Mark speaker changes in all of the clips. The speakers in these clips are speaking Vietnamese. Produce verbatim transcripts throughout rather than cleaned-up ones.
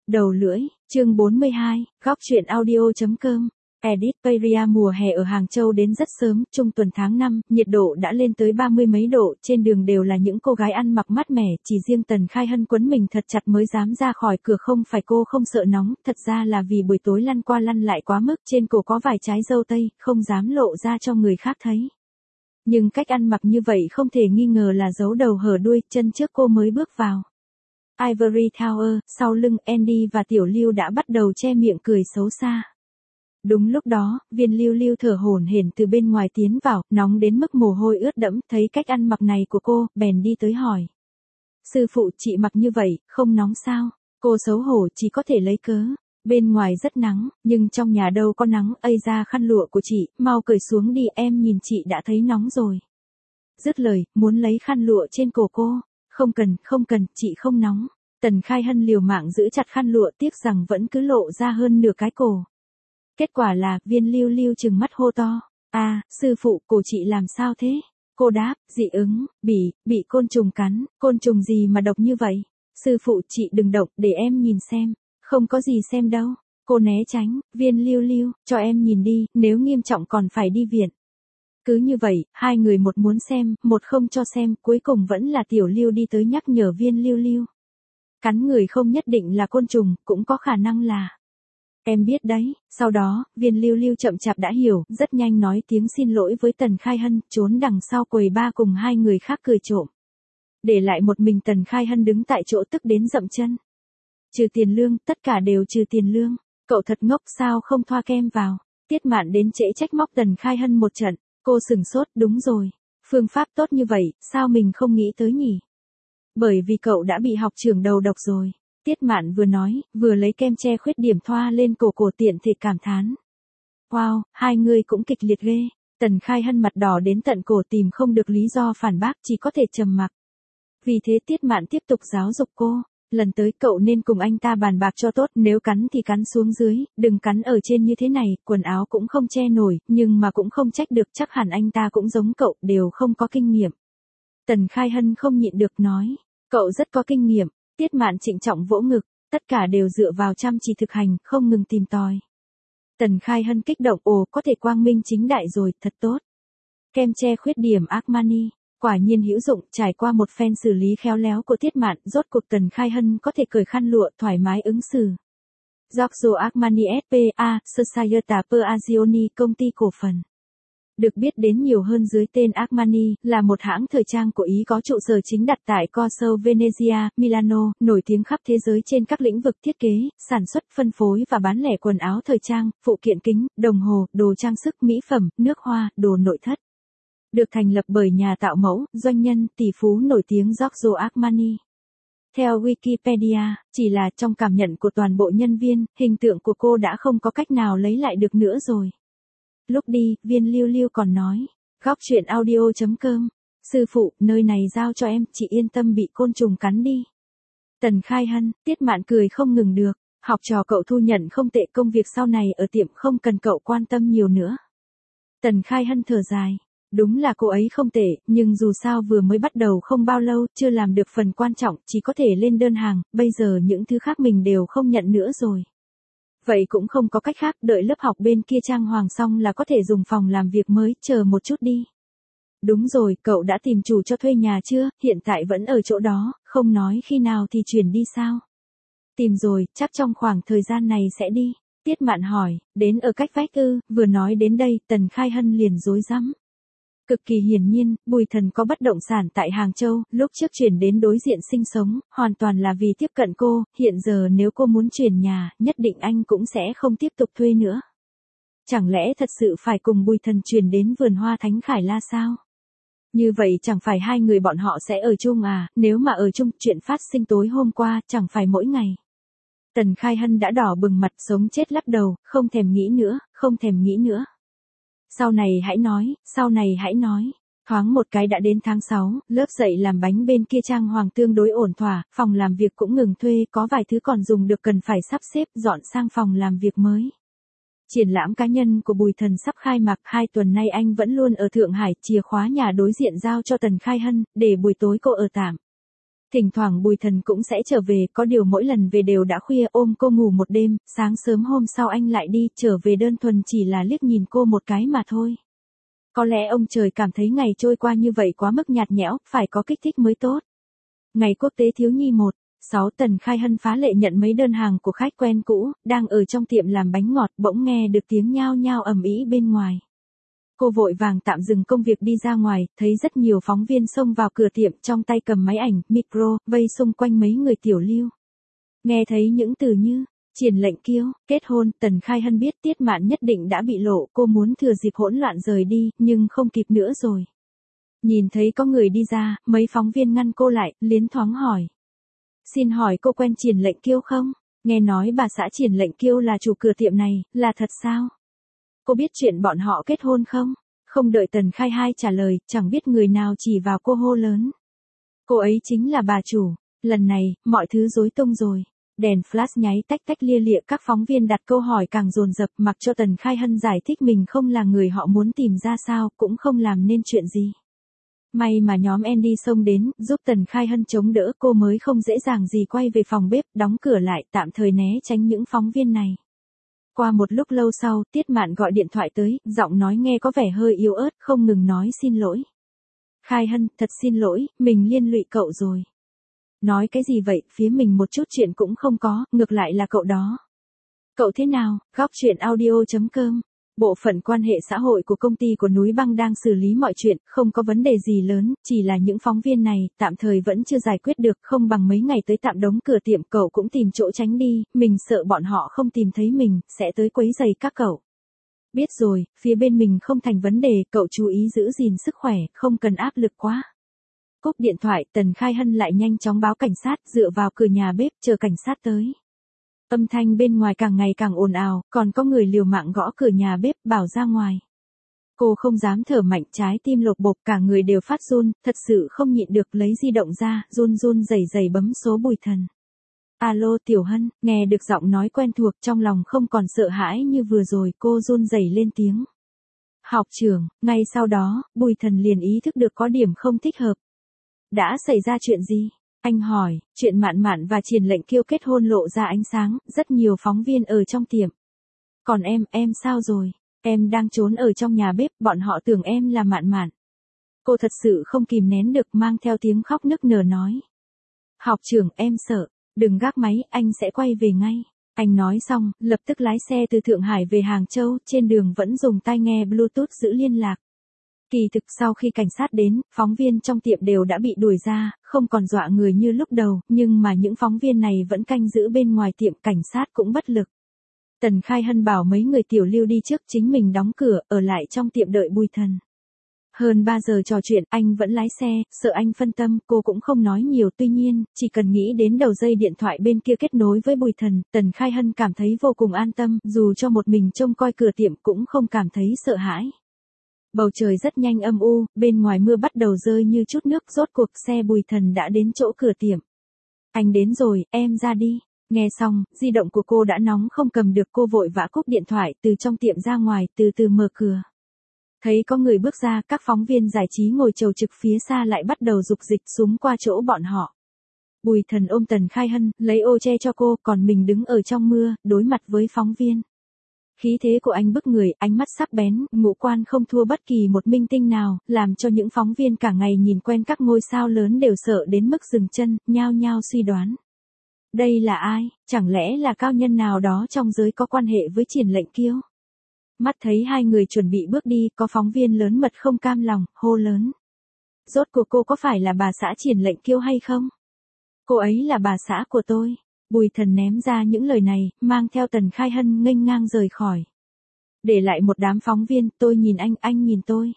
Speaker 1: Đầu lưỡi, chương bốn mươi hai, góc truyện audio.com. Edit Peria mùa hè ở Hàng Châu đến rất sớm, trung tuần tháng năm, nhiệt độ đã lên tới ba mươi mấy độ, trên đường đều là những cô gái ăn mặc mát mẻ, chỉ riêng Tần Khai Hân quấn mình thật chặt mới dám ra khỏi cửa, không phải cô không sợ nóng, thật ra là vì buổi tối lăn qua lăn lại quá mức, trên cổ có vài trái dâu tây, không dám lộ ra cho người khác thấy. Nhưng cách ăn mặc như vậy không thể nghi ngờ là giấu đầu hở đuôi, chân trước cô mới bước vào Ivory Tower, sau lưng Andy và Tiểu Lưu đã bắt đầu che miệng cười xấu xa. Đúng lúc đó, Viên Lưu Lưu thở hổn hển từ bên ngoài tiến vào, nóng đến mức mồ hôi ướt đẫm, thấy cách ăn mặc này của cô, bèn đi tới hỏi. Sư phụ, chị mặc như vậy, không nóng sao? Cô xấu hổ chỉ có thể lấy cớ. Bên ngoài rất nắng, nhưng trong nhà đâu có nắng, ây ra khăn lụa của chị, mau cởi xuống đi, em nhìn chị đã thấy nóng rồi. Dứt lời, muốn lấy khăn lụa trên cổ cô. Không cần, không cần, chị không nóng. Tần Khai Hân liều mạng giữ chặt khăn lụa, tiếc rằng vẫn cứ lộ ra hơn nửa cái cổ. Kết quả là, Viên Lưu Lưu trừng mắt hô to. À, sư phụ, cổ chị làm sao thế? Cô đáp, dị ứng, bị, bị côn trùng cắn, côn trùng gì mà độc như vậy? Sư phụ, chị đừng động, để em nhìn xem. Không có gì xem đâu. Cô né tránh, Viên Lưu Lưu, cho em nhìn đi, nếu nghiêm trọng còn phải đi viện. Cứ như vậy, hai người một muốn xem, một không cho xem, cuối cùng vẫn là Tiểu Lưu đi tới nhắc nhở Viên Lưu Lưu. Cắn người không nhất định là côn trùng, cũng có khả năng là... Em biết đấy, sau đó, Viên Lưu Lưu chậm chạp đã hiểu, rất nhanh nói tiếng xin lỗi với Tần Khai Hân, trốn đằng sau quầy ba cùng hai người khác cười trộm. Để lại một mình Tần Khai Hân đứng tại chỗ tức đến dậm chân. Trừ tiền lương, tất cả đều trừ tiền lương, cậu thật ngốc sao không thoa kem vào. Tiết Mạn đến trễ trách móc Tần Khai Hân một trận, cô sừng sốt, đúng rồi, phương pháp tốt như vậy, sao mình không nghĩ tới nhỉ? Bởi vì cậu đã bị học trưởng đầu độc rồi. Tiết Mạn vừa nói, vừa lấy kem che khuyết điểm thoa lên cổ cổ tiện thể cảm thán. Wow, hai người cũng kịch liệt ghê. Tần Khai Hân mặt đỏ đến tận cổ tìm không được lý do phản bác, chỉ có thể trầm mặc. Vì thế Tiết Mạn tiếp tục giáo dục cô. Lần tới cậu nên cùng anh ta bàn bạc cho tốt, nếu cắn thì cắn xuống dưới, đừng cắn ở trên như thế này, quần áo cũng không che nổi, nhưng mà cũng không trách được, chắc hẳn anh ta cũng giống cậu, đều không có kinh nghiệm. Tần Khai Hân không nhịn được nói, cậu rất có kinh nghiệm. Tiết Mạn trịnh trọng vỗ ngực, tất cả đều dựa vào chăm chỉ thực hành, không ngừng tìm tòi. Tần Khai Hân kích động, ồ, có thể quang minh chính đại rồi, thật tốt. Kem che khuyết điểm Armani, quả nhiên hữu dụng, trải qua một phen xử lý khéo léo của Tiết Mạn, rốt cuộc Tần Khai Hân có thể cởi khăn lụa, thoải mái ứng xử. Giorgio Armani ét pê a, Società per Azioni, công ty cổ phần. Được biết đến nhiều hơn dưới tên Armani, là một hãng thời trang của Ý có trụ sở chính đặt tại Corso Venezia, Milano, nổi tiếng khắp thế giới trên các lĩnh vực thiết kế, sản xuất, phân phối và bán lẻ quần áo thời trang, phụ kiện kính, đồng hồ, đồ trang sức, mỹ phẩm, nước hoa, đồ nội thất. Được thành lập bởi nhà tạo mẫu, doanh nhân, tỷ phú nổi tiếng Giorgio Armani. Theo Wikipedia, chỉ là trong cảm nhận của toàn bộ nhân viên, hình tượng của cô đã không có cách nào lấy lại được nữa rồi. Lúc đi, Viên Lưu Lưu còn nói, góc truyện audio.com, sư phụ, nơi này giao cho em, chị yên tâm bị côn trùng cắn đi. Tần Khai Hân, Tiết Mạn cười không ngừng được, học trò cậu thu nhận không tệ, công việc sau này ở tiệm không cần cậu quan tâm nhiều nữa. Tần Khai Hân thở dài, đúng là cô ấy không tệ, nhưng dù sao vừa mới bắt đầu không bao lâu, chưa làm được phần quan trọng, chỉ có thể lên đơn hàng, bây giờ những thứ khác mình đều không nhận nữa rồi. Vậy cũng không có cách khác, đợi lớp học bên kia trang hoàng xong là có thể dùng phòng làm việc mới, chờ một chút đi. Đúng rồi, cậu đã tìm chủ cho thuê nhà chưa, hiện tại vẫn ở chỗ đó, không nói khi nào thì chuyển đi sao? Tìm rồi, chắc trong khoảng thời gian này sẽ đi. Tiết Mạn hỏi, đến ở cách vách ư, vừa nói đến đây, Tần Khai Hân liền rối rắm. Cực kỳ hiển nhiên, Bùi Thần có bất động sản tại Hàng Châu, lúc trước chuyển đến đối diện sinh sống, hoàn toàn là vì tiếp cận cô, hiện giờ nếu cô muốn chuyển nhà, nhất định anh cũng sẽ không tiếp tục thuê nữa. Chẳng lẽ thật sự phải cùng Bùi Thần chuyển đến vườn hoa Thánh Khải La sao? Như vậy chẳng phải hai người bọn họ sẽ ở chung à, nếu mà ở chung, chuyện phát sinh tối hôm qua, chẳng phải mỗi ngày. Tần Khai Hân đã đỏ bừng mặt, sống chết lắc đầu, không thèm nghĩ nữa, không thèm nghĩ nữa. Sau này hãy nói, sau này hãy nói. Thoáng một cái đã đến tháng sáu, lớp dạy làm bánh bên kia trang hoàng tương đối ổn thỏa, phòng làm việc cũng ngừng thuê, có vài thứ còn dùng được cần phải sắp xếp, dọn sang phòng làm việc mới. Triển lãm cá nhân của Bùi Thần sắp khai mạc, hai tuần nay anh vẫn luôn ở Thượng Hải, chìa khóa nhà đối diện giao cho Tần Khai Hân, để buổi tối cô ở tạm. Thỉnh thoảng Bùi Thần cũng sẽ trở về, có điều mỗi lần về đều đã khuya, ôm cô ngủ một đêm, sáng sớm hôm sau anh lại đi, trở về đơn thuần chỉ là liếc nhìn cô một cái mà thôi. Có lẽ ông trời cảm thấy ngày trôi qua như vậy quá mức nhạt nhẽo, phải có kích thích mới tốt. Ngày quốc tế thiếu nhi một, sáu Tần Khai Hân phá lệ nhận mấy đơn hàng của khách quen cũ, đang ở trong tiệm làm bánh ngọt, bỗng nghe được tiếng nhao nhao ầm ĩ bên ngoài. Cô vội vàng tạm dừng công việc đi ra ngoài, thấy rất nhiều phóng viên xông vào cửa tiệm trong tay cầm máy ảnh, micro, vây xung quanh mấy người tiểu lưu. Nghe thấy những từ như, triển lệnh kiêu, kết hôn, Tần Khai Hân biết Tiết Mạn nhất định đã bị lộ, cô muốn thừa dịp hỗn loạn rời đi, nhưng không kịp nữa rồi. Nhìn thấy có người đi ra, mấy phóng viên ngăn cô lại, liến thoáng hỏi. Xin hỏi cô quen triển lệnh kiêu không? Nghe nói bà xã triển lệnh kiêu là chủ cửa tiệm này, là thật sao? Cô biết chuyện bọn họ kết hôn không? Không đợi Tần Khai Hai trả lời, chẳng biết người nào chỉ vào cô hô lớn. Cô ấy chính là bà chủ. Lần này, mọi thứ rối tung rồi. Đèn flash nháy tách tách lia lịa, các phóng viên đặt câu hỏi càng dồn dập, mặc cho Tần Khai Hân giải thích mình không là người họ muốn tìm ra sao, cũng không làm nên chuyện gì. May mà nhóm Andy xông đến, giúp Tần Khai Hân chống đỡ, cô mới không dễ dàng gì quay về phòng bếp, đóng cửa lại, tạm thời né tránh những phóng viên này. Qua một lúc lâu sau, Tiết Mạn gọi điện thoại tới, giọng nói nghe có vẻ hơi yếu ớt, không ngừng nói xin lỗi. Khai Hân, thật xin lỗi, mình liên lụy cậu rồi. Nói cái gì vậy, phía mình một chút chuyện cũng không có, ngược lại là cậu đó. Cậu thế nào? Góc chuyện audio chấm com. Bộ phận quan hệ xã hội của công ty của Núi Băng đang xử lý mọi chuyện, không có vấn đề gì lớn, chỉ là những phóng viên này, tạm thời vẫn chưa giải quyết được, không bằng mấy ngày tới tạm đóng cửa tiệm, cậu cũng tìm chỗ tránh đi, mình sợ bọn họ không tìm thấy mình, sẽ tới quấy rầy các cậu. Biết rồi, phía bên mình không thành vấn đề, cậu chú ý giữ gìn sức khỏe, không cần áp lực quá. Cúp điện thoại, Tần Khai Hân lại nhanh chóng báo cảnh sát, dựa vào cửa nhà bếp, chờ cảnh sát tới. Âm thanh bên ngoài càng ngày càng ồn ào, còn có người liều mạng gõ cửa nhà bếp, bảo ra ngoài. Cô không dám thở mạnh, trái tim lột bột, cả người đều phát run, thật sự không nhịn được, lấy di động ra, run run rẩy rẩy bấm số Bùi Thần. Alo Tiểu Hân, nghe được giọng nói quen thuộc, trong lòng không còn sợ hãi như vừa rồi, cô run rẩy lên tiếng. Học trưởng, ngay sau đó, Bùi Thần liền ý thức được có điểm không thích hợp. Đã xảy ra chuyện gì? Anh hỏi, chuyện Mạn Mạn và Triển Lệnh Kiêu kết hôn lộ ra ánh sáng, rất nhiều phóng viên ở trong tiệm. Còn em, em sao rồi? Em đang trốn ở trong nhà bếp, bọn họ tưởng em là Mạn Mạn. Cô thật sự không kìm nén được, mang theo tiếng khóc nức nở nói. Học trưởng, em sợ, đừng gác máy, anh sẽ quay về ngay. Anh nói xong, lập tức lái xe từ Thượng Hải về Hàng Châu, trên đường vẫn dùng tai nghe Bluetooth giữ liên lạc. Kỳ thực sau khi cảnh sát đến, phóng viên trong tiệm đều đã bị đuổi ra, không còn dọa người như lúc đầu, nhưng mà những phóng viên này vẫn canh giữ bên ngoài tiệm, cảnh sát cũng bất lực. Tần Khai Hân bảo mấy người tiểu lưu đi trước, chính mình đóng cửa, ở lại trong tiệm đợi Bùi Thần. Hơn ba giờ trò chuyện, anh vẫn lái xe, sợ anh phân tâm, cô cũng không nói nhiều, tuy nhiên, chỉ cần nghĩ đến đầu dây điện thoại bên kia kết nối với Bùi Thần, Tần Khai Hân cảm thấy vô cùng an tâm, dù cho một mình trông coi cửa tiệm cũng không cảm thấy sợ hãi. Bầu trời rất nhanh âm u, bên ngoài mưa bắt đầu rơi như chút nước, rốt cuộc xe Bùi Thần đã đến chỗ cửa tiệm. Anh đến rồi, em ra đi. Nghe xong, di động của cô đã nóng không cầm được, cô vội vã cúp điện thoại, từ trong tiệm ra ngoài, từ từ mở cửa. Thấy có người bước ra, các phóng viên giải trí ngồi chầu trực phía xa lại bắt đầu dục dịch xuống qua chỗ bọn họ. Bùi Thần ôm Tần Khai Hân, lấy ô che cho cô, còn mình đứng ở trong mưa, đối mặt với phóng viên. Khí thế của anh bức người, ánh mắt sắc bén, ngũ quan không thua bất kỳ một minh tinh nào, làm cho những phóng viên cả ngày nhìn quen các ngôi sao lớn đều sợ đến mức dừng chân, nhao nhao suy đoán. Đây là ai? Chẳng lẽ là cao nhân nào đó trong giới có quan hệ với Triển Lệnh Kiêu? Mắt thấy hai người chuẩn bị bước đi, có phóng viên lớn mật không cam lòng, hô lớn. Rốt cuộc cô có phải là bà xã Triển Lệnh Kiêu hay không? Cô ấy là bà xã của tôi. Bùi Thần ném ra những lời này, mang theo Tần Khai Hân nghênh ngang rời khỏi. Để lại một đám phóng viên, tôi nhìn anh, anh nhìn tôi.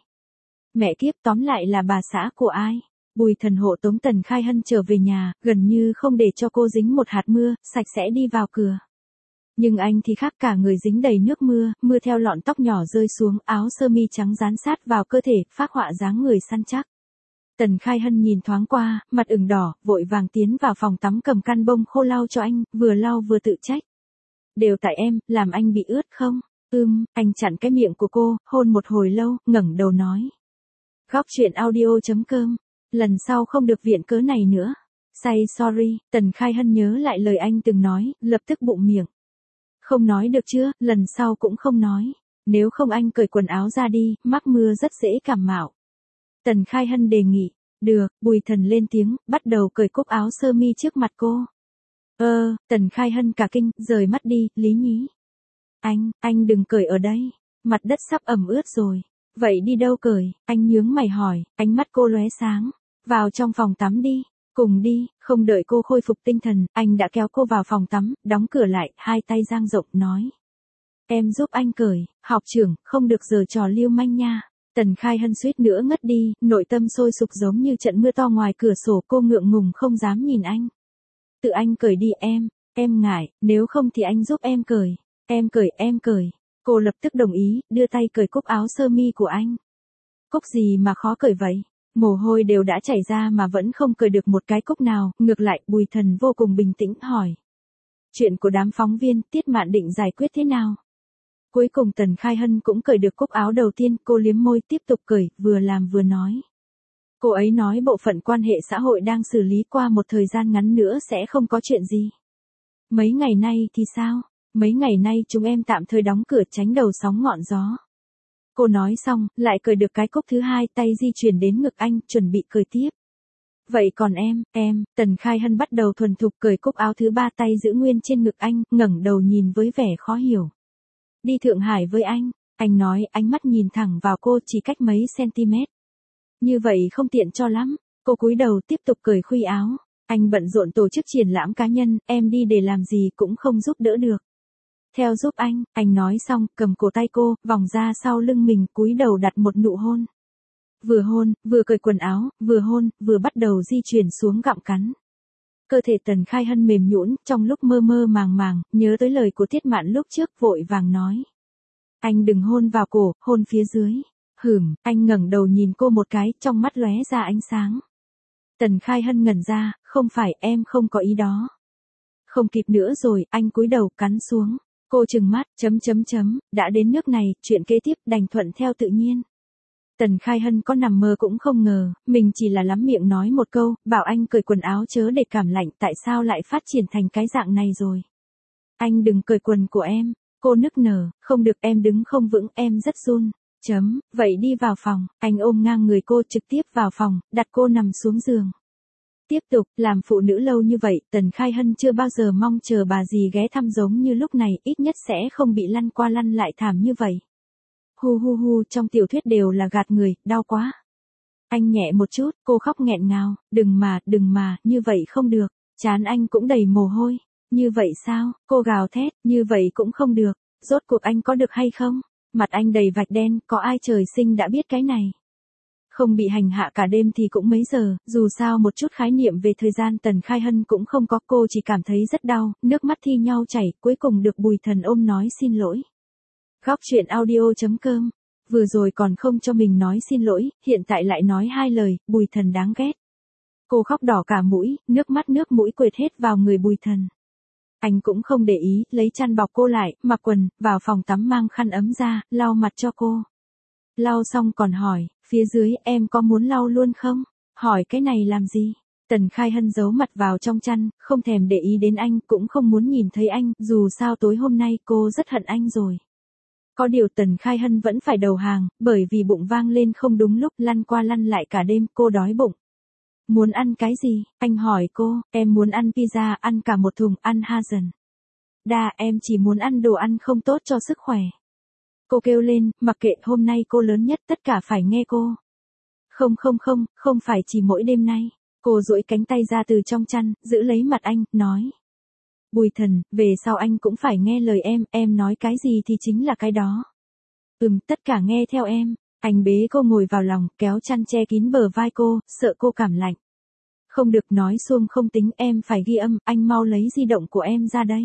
Speaker 1: Mẹ kiếp, tóm lại là bà xã của ai? Bùi Thần hộ tống Tần Khai Hân trở về nhà, gần như không để cho cô dính một hạt mưa, sạch sẽ đi vào cửa. Nhưng anh thì khác, cả người dính đầy nước mưa, mưa theo lọn tóc nhỏ rơi xuống, áo sơ mi trắng dán sát vào cơ thể, phác họa dáng người săn chắc. Tần Khai Hân nhìn thoáng qua, mặt ửng đỏ, vội vàng tiến vào phòng tắm cầm khăn bông khô lau cho anh, vừa lau vừa tự trách. Đều tại em, làm anh bị ướt không? Ưm, anh chặn cái miệng của cô, hôn một hồi lâu, ngẩng đầu nói. Góc chuyện audio chấm com, lần sau không được viện cớ này nữa. Say sorry, Tần Khai Hân nhớ lại lời anh từng nói, lập tức bụng miệng. Không nói được chưa, lần sau cũng không nói. Nếu không anh cởi quần áo ra đi, mắc mưa rất dễ cảm mạo. Tần Khai Hân đề nghị. Được, Bùi Thần lên tiếng, bắt đầu cởi cúc áo sơ mi trước mặt cô. Ơ, Tần Khai Hân cả kinh, rời mắt đi, Lý Nhí. Anh, anh đừng cởi ở đây. Mặt đất sắp ẩm ướt rồi. Vậy đi đâu cởi? Anh nhướng mày hỏi, ánh mắt cô lóe sáng. Vào trong phòng tắm đi. Cùng đi, không đợi cô khôi phục tinh thần, anh đã kéo cô vào phòng tắm, đóng cửa lại, hai tay dang rộng, nói. Em giúp anh cởi, học trưởng, không được giở trò lưu manh nha. Tần Khai Hân suýt nữa ngất đi, nội tâm sôi sục giống như trận mưa to ngoài cửa sổ, cô ngượng ngùng không dám nhìn anh. Tự anh cởi đi em, em ngại, nếu không thì anh giúp em cởi. Em cởi, em cởi. Cô lập tức đồng ý, đưa tay cởi cúc áo sơ mi của anh. Cúc gì mà khó cởi vậy? Mồ hôi đều đã chảy ra mà vẫn không cởi được một cái cúc nào, ngược lại, Bùi Thần vô cùng bình tĩnh hỏi. Chuyện của đám phóng viên, Tiết Mạn định giải quyết thế nào? Cuối cùng Tần Khai Hân cũng cởi được cúc áo đầu tiên, cô liếm môi tiếp tục cởi, vừa làm vừa nói. Cô ấy nói bộ phận quan hệ xã hội đang xử lý, qua một thời gian ngắn nữa sẽ không có chuyện gì. Mấy ngày nay thì sao? Mấy ngày nay chúng em tạm thời đóng cửa tránh đầu sóng ngọn gió. Cô nói xong, lại cởi được cái cúc thứ hai, tay di chuyển đến ngực anh, chuẩn bị cởi tiếp. Vậy còn em, em, Tần Khai Hân bắt đầu thuần thục cởi cúc áo thứ ba, tay giữ nguyên trên ngực anh, ngẩng đầu nhìn với vẻ khó hiểu. Đi Thượng Hải với anh, anh nói, ánh mắt nhìn thẳng vào cô, chỉ cách mấy cm. Như vậy không tiện cho lắm. Cô cúi đầu tiếp tục cởi khuy áo. Anh bận rộn tổ chức triển lãm cá nhân, em đi để làm gì cũng không giúp đỡ được. Theo giúp anh, anh nói xong, cầm cổ tay cô, vòng ra sau lưng mình, cúi đầu đặt một nụ hôn. Vừa hôn, vừa cởi quần áo, vừa hôn, vừa bắt đầu di chuyển xuống gặm cắn. Cơ thể Tần Khai Hân mềm nhũn, trong lúc mơ mơ màng màng, nhớ tới lời của Tiết Mạn lúc trước, vội vàng nói. Anh đừng hôn vào cổ, hôn phía dưới. Hửm, anh ngẩng đầu nhìn cô một cái, trong mắt lóe ra ánh sáng. Tần Khai Hân ngẩn ra, không phải, em không có ý đó. Không kịp nữa rồi, anh cúi đầu cắn xuống. Cô trừng mắt, chấm chấm chấm, đã đến nước này, chuyện kế tiếp đành thuận theo tự nhiên. Tần Khai Hân có nằm mơ cũng không ngờ, mình chỉ là lắm miệng nói một câu, bảo anh cởi quần áo chớ để cảm lạnh, tại sao lại phát triển thành cái dạng này rồi. Anh đừng cởi quần của em, cô nức nở, không được, em đứng không vững, em rất run. Chấm, vậy đi vào phòng, anh ôm ngang người cô trực tiếp vào phòng, đặt cô nằm xuống giường. Tiếp tục, làm phụ nữ lâu như vậy, Tần Khai Hân chưa bao giờ mong chờ bà dì ghé thăm giống như lúc này, ít nhất sẽ không bị lăn qua lăn lại thảm như vậy. Hu hu hu, trong tiểu thuyết đều là gạt người, đau quá. Anh nhẹ một chút, cô khóc nghẹn ngào, đừng mà, đừng mà, như vậy không được. Trán anh cũng đầy mồ hôi. Như vậy sao, cô gào thét, như vậy cũng không được. Rốt cuộc anh có được hay không? Mặt anh đầy vạch đen, có ai trời sinh đã biết cái này. Không bị hành hạ cả đêm thì cũng mấy giờ, dù sao một chút khái niệm về thời gian Tần Khai Hân cũng không có, cô chỉ cảm thấy rất đau, nước mắt thi nhau chảy, cuối cùng được Bùi Thần ôm nói xin lỗi. Góc truyện audio chấm com, vừa rồi còn không cho mình nói xin lỗi, hiện tại lại nói hai lời, Bùi Thần đáng ghét. Cô khóc đỏ cả mũi, nước mắt nước mũi quệt hết vào người Bùi Thần. Anh cũng không để ý, lấy chăn bọc cô lại, mặc quần, vào phòng tắm mang khăn ấm ra, lau mặt cho cô. Lau xong còn hỏi, phía dưới em có muốn lau luôn không? Hỏi cái này làm gì? Tần Khai Hân giấu mặt vào trong chăn, không thèm để ý đến anh, cũng không muốn nhìn thấy anh, dù sao tối hôm nay cô rất hận anh rồi. Có điều Tần Khai Hân vẫn phải đầu hàng, bởi vì bụng vang lên không đúng lúc, lăn qua lăn lại cả đêm, cô đói bụng. Muốn ăn cái gì? Anh hỏi cô, em muốn ăn pizza, ăn cả một thùng, ăn Hazen. Đa, em chỉ muốn ăn đồ ăn không tốt cho sức khỏe. Cô kêu lên, mặc kệ, hôm nay cô lớn nhất, tất cả phải nghe cô. Không không không, không phải chỉ mỗi đêm nay. Cô duỗi cánh tay ra từ trong chăn, giữ lấy mặt anh, nói. Bùi Thần, về sau anh cũng phải nghe lời em, em nói cái gì thì chính là cái đó. Ừm, tất cả nghe theo em. Anh bế cô ngồi vào lòng, kéo chăn che kín bờ vai cô, sợ cô cảm lạnh. Không được nói xuông không tính, em phải ghi âm, anh mau lấy di động của em ra đây.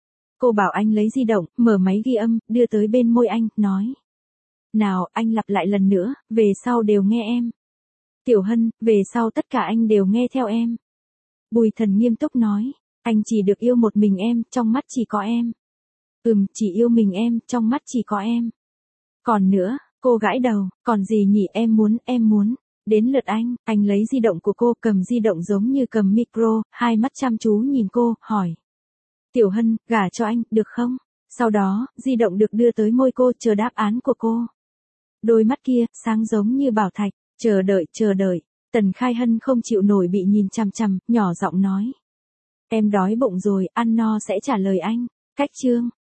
Speaker 1: Cô bảo anh lấy di động, mở máy ghi âm, đưa tới bên môi anh, nói. Nào, anh lặp lại lần nữa, về sau đều nghe em. Tiểu Hân, về sau tất cả anh đều nghe theo em. Bùi Thần nghiêm túc nói, anh chỉ được yêu một mình em, trong mắt chỉ có em. Ừm, chỉ yêu mình em, trong mắt chỉ có em. Còn nữa, cô gãi đầu, còn gì nhỉ, em muốn, em muốn. Đến lượt anh, anh lấy di động của cô, cầm di động giống như cầm micro, hai mắt chăm chú nhìn cô, hỏi. Tiểu Hân, gả cho anh, được không? Sau đó, di động được đưa tới môi cô, chờ đáp án của cô. Đôi mắt kia, sáng giống như bảo thạch, chờ đợi, chờ đợi. Tần Khai Hân không chịu nổi bị nhìn chằm chằm, nhỏ giọng nói. Em đói bụng rồi, ăn no sẽ trả lời anh. Cách chương.